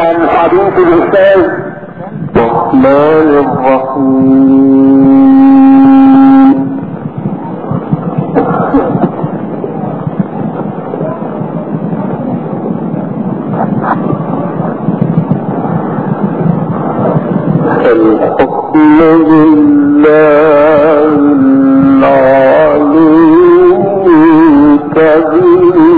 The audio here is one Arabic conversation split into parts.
الحديث الأستاذ الرحمن الرحيم. الحكم لله العلي الكبير.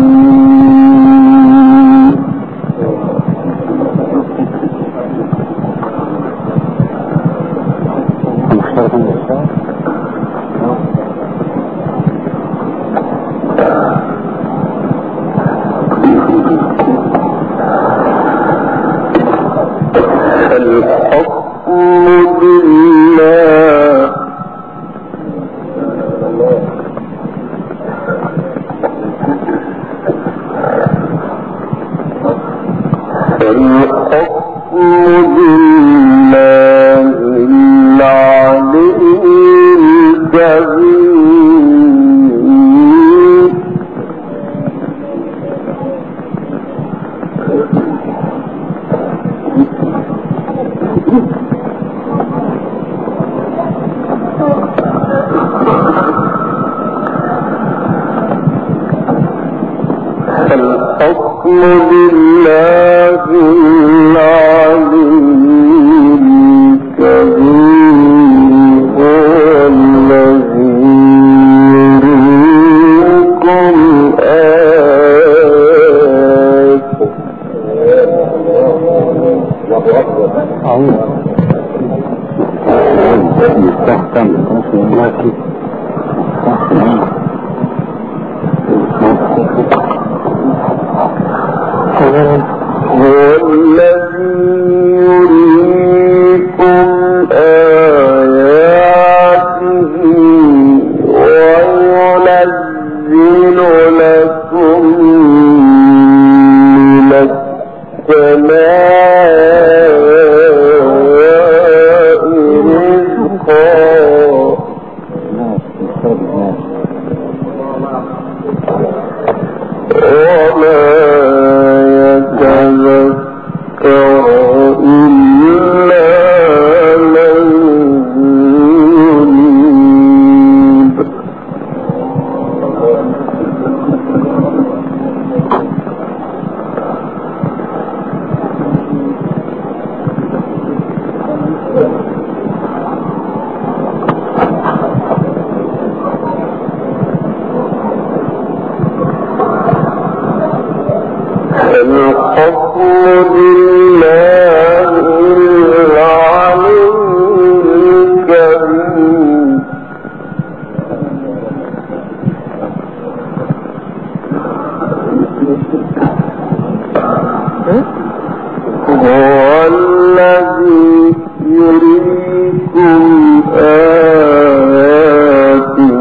الحكم لله العلي الكبير. هو الذي يريكم آياته. هو الذي يريكم آياته وينزل لكم من السماء رزقا. وما يتذكر إلا من ينيب. الحكم لله العلي الكبير. هو الذي يريكم آياته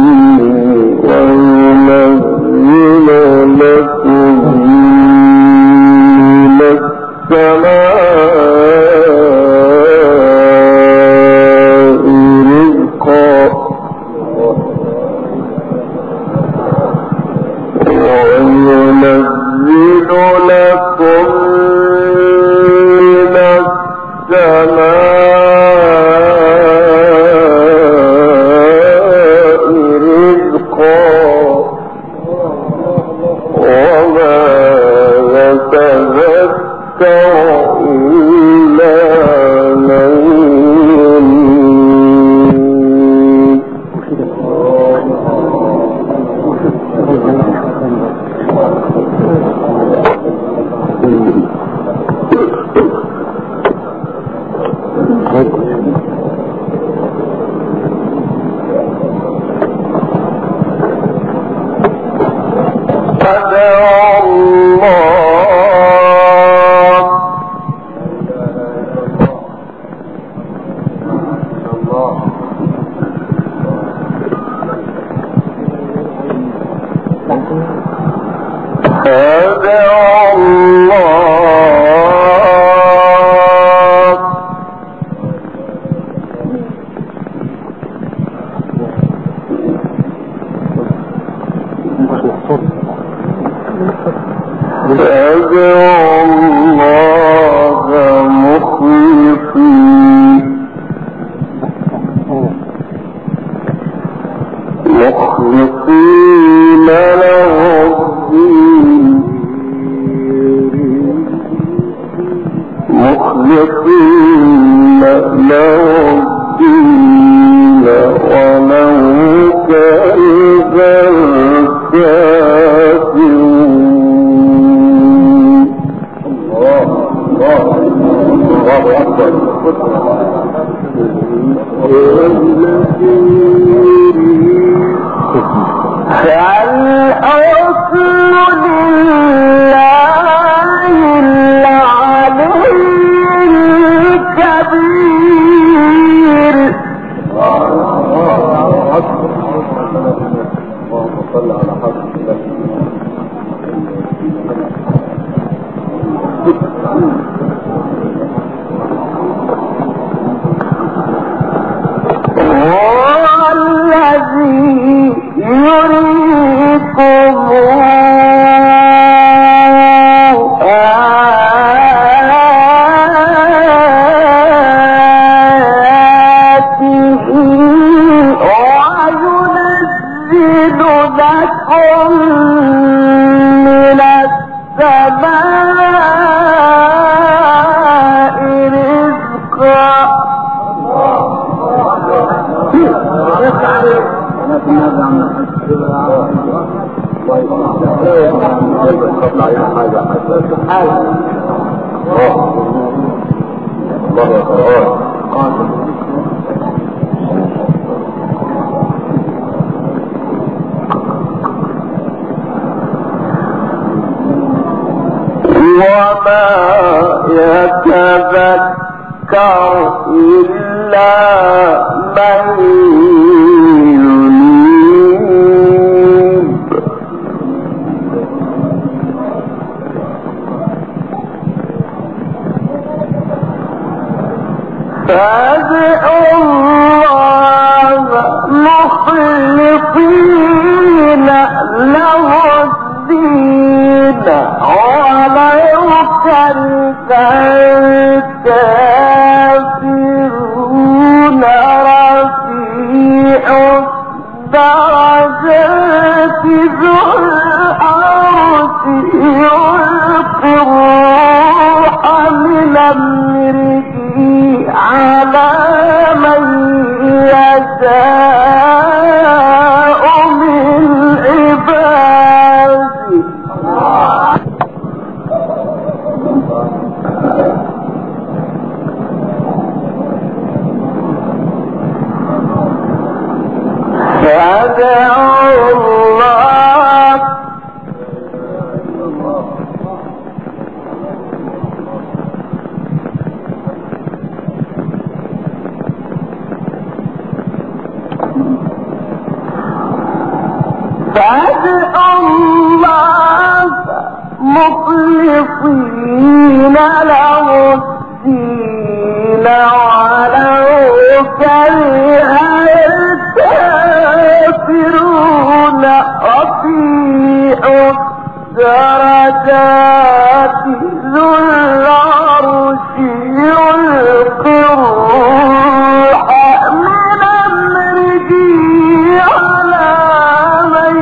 وينزل لكم السماء رزقا. وينزل لكم من السماء رزقا. وما يتذكر إلا من ينيب. فادعوا الله مخلصين له الدين ولو كره الكافرون. الله أكبر. فالحكم لله العلي الكبير. اللهم صل على حضرة وما يتذكر إلا من ينيب. فادعوا الله مخلصين له الدين ولو كره الكافرون. رفيع الدرجات ذو العرش يلقي الروح من أمره على من يشاء من عباده. فادعوا الله مخلصين له الدين ولو كره الكافرون. رفيع الدرجات ذو العرش يلقي الروح من أمره على من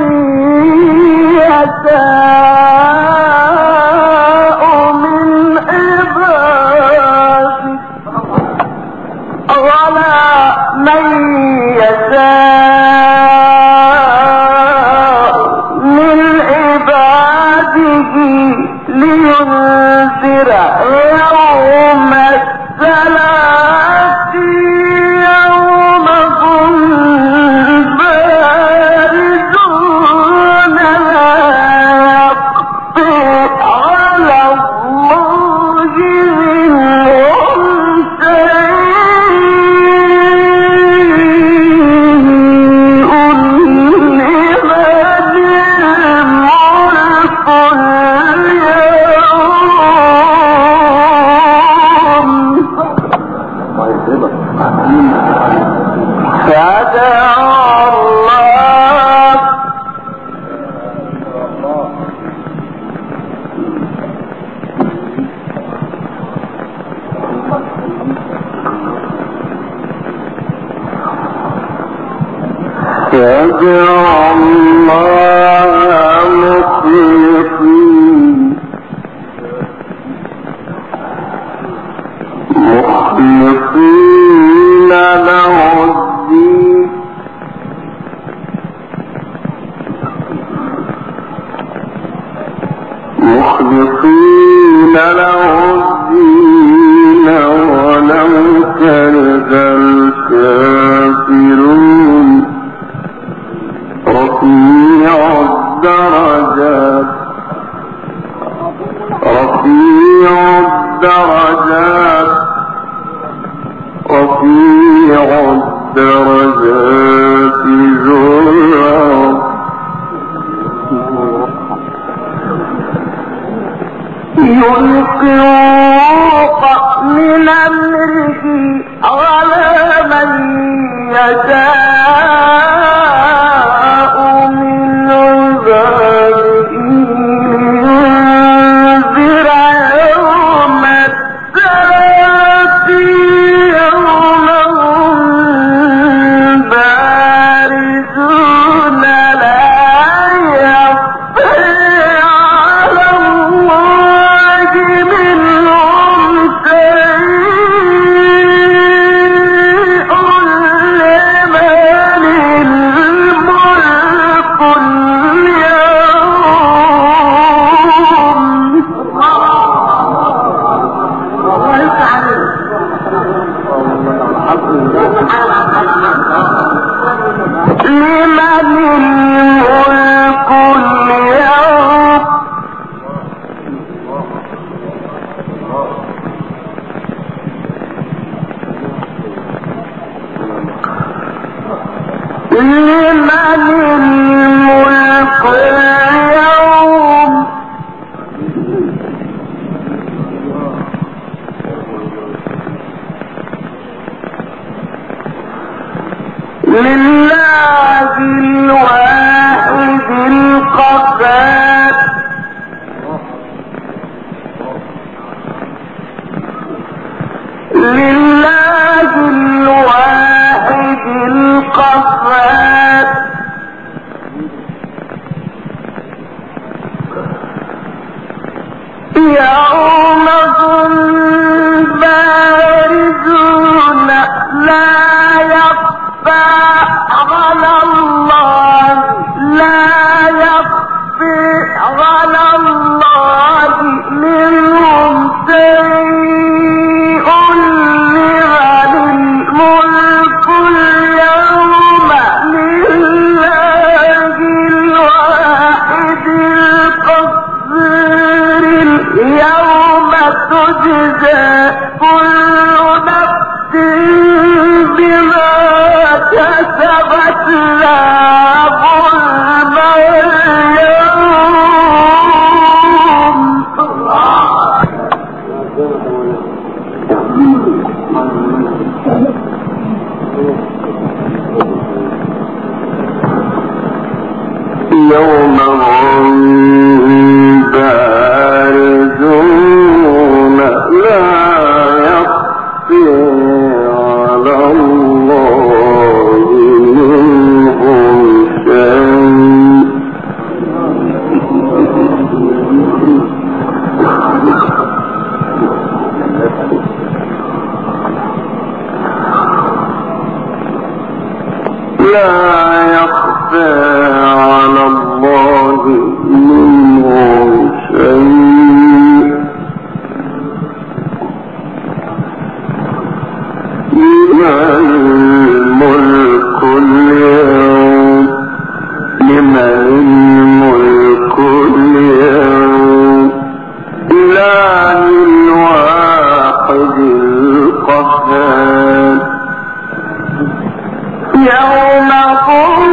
يشاء من عباده على من يشاء من عباده لينذر يوم التلاق يوم هم بارزون لا يخفى على الله منهم شيء. لمن الملك فادعوا الله مخلصين الدرجات رفيع الدرجات ذو العرش يلقي الروح من أمره على من يشاء من عباده لينذر يوم التلاق يوم هم بارزون لا يخفى على الله منهم شيء لمن الملك لله الواحد القهار لله الواحد القهار يوم هم بارزون لا يخفى على الله منهم شيء لمن الملك اليوم لله الواحد القهار اليوم تجزى كل نفس بما كسبت لا ظلم يوم هم بارزون لا يخفى على الله منهم شيء لا يخفى على الله منهم شيء لمن الملك اليوم لله الواحد القهار يوم هم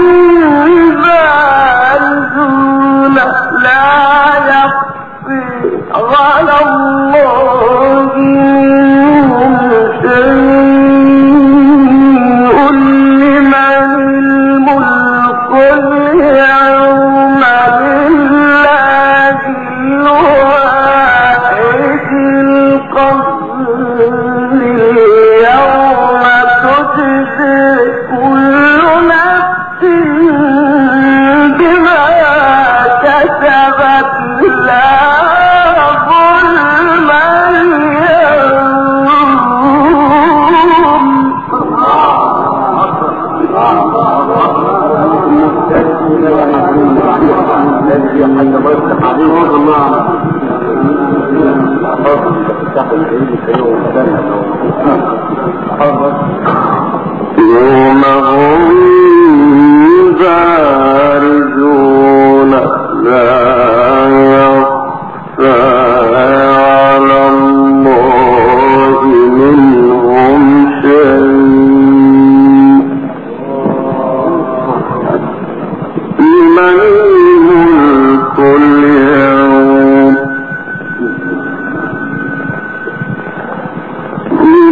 بارزون لا يخفى على الله منهم شيء لمن الملك اليوم لله الواحد القهار اليوم تجزى كل نفس بما كسبت لا ظلم يوم هم بارزون لا يخفى على الله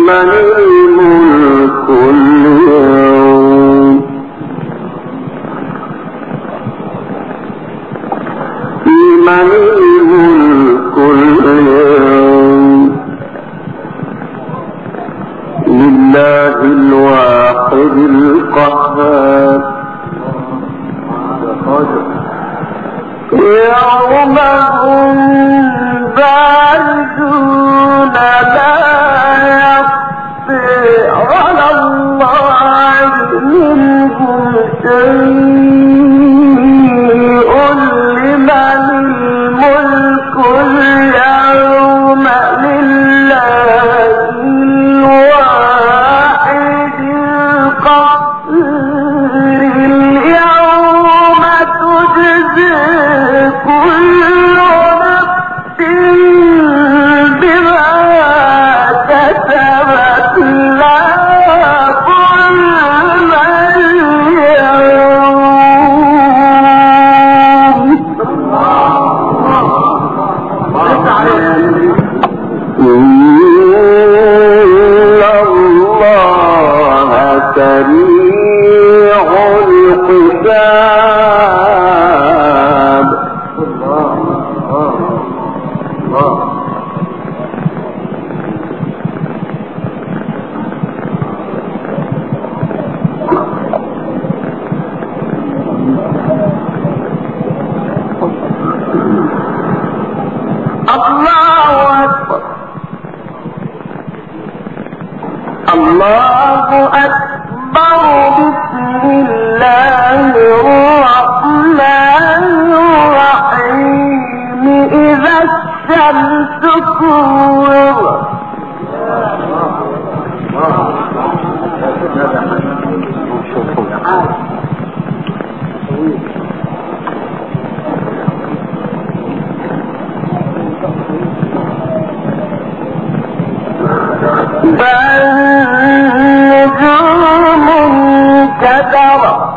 لمن الملك اليوم لمن الملك اليوم لله الواحد القهار يوم هم بارزون لا يخفي على الله منهم شيء لمن الملك اليوم لله الواحد القهار اليوم تجزي كل نفس بما كسبت لا ظلم اليوم إن الله سريع الحساب الله أكبر الله أكبر بسم الله الرحمن الرحيم إذا الشمس كورت فالنجوم انكدرت